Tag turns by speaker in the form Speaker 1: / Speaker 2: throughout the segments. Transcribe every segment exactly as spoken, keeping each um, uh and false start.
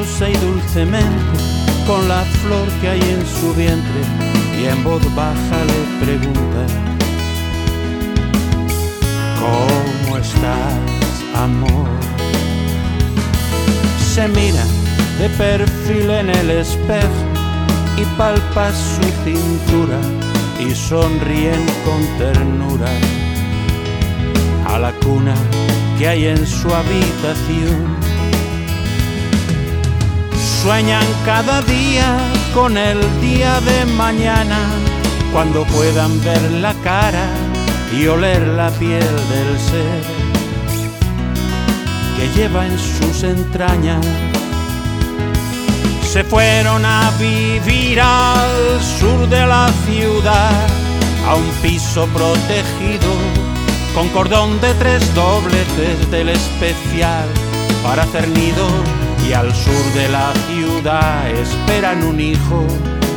Speaker 1: silenciosa y dulcemente con la flor que hay en su vientre, y en voz baja le pregunta: ¿cómo estás, amor? Se mira de perfil en el espejo y palpa su cintura y sonríen con ternura a la cuna que hay en su habitación. Sueñan cada día con el día de mañana, cuando puedan ver la cara y oler la piel del ser que lleva en sus entrañas. Se fueron a vivir al sur de la ciudad, a un piso protegido con cordón de tres dobleces del especial para hacer nidos, y al sur de la ciudad esperan un hijo.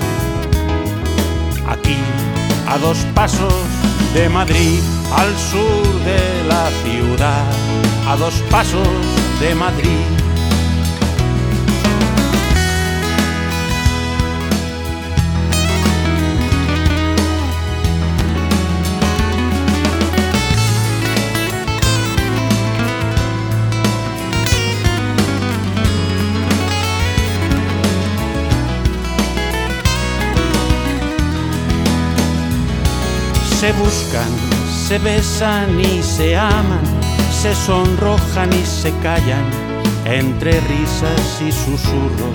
Speaker 1: Aquí, a dos pasos de Madrid, al sur de la ciudad, a dos pasos de Madrid. Se buscan, se besan y se aman, se sonrojan y se callan, entre risas y susurros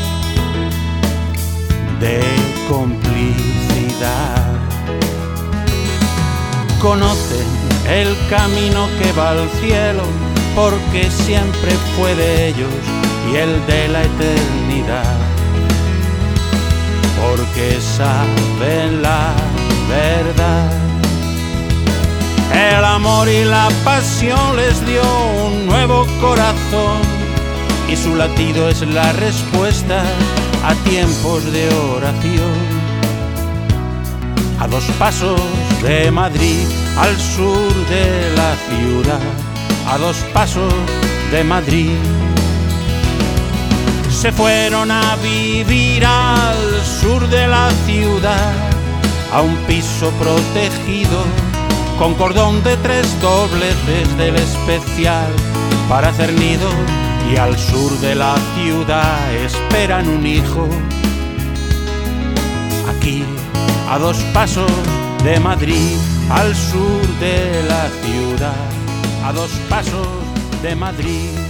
Speaker 1: de complicidad. Conocen el camino que va al cielo, porque siempre fue de ellos, y el de la eternidad, porque saben la verdad. El amor y la pasión les dio un nuevo corazón, y su latido es la respuesta a tiempos de oración. A dos pasos de Madrid, al sur de la ciudad, a dos pasos de Madrid. Se fueron a vivir al sur de la ciudad, a un piso protegido con cordón de tres dobleces del especial para hacer nidos, y al sur de la ciudad esperan un hijo. Aquí, a dos pasos de Madrid, al sur de la ciudad, a dos pasos de Madrid.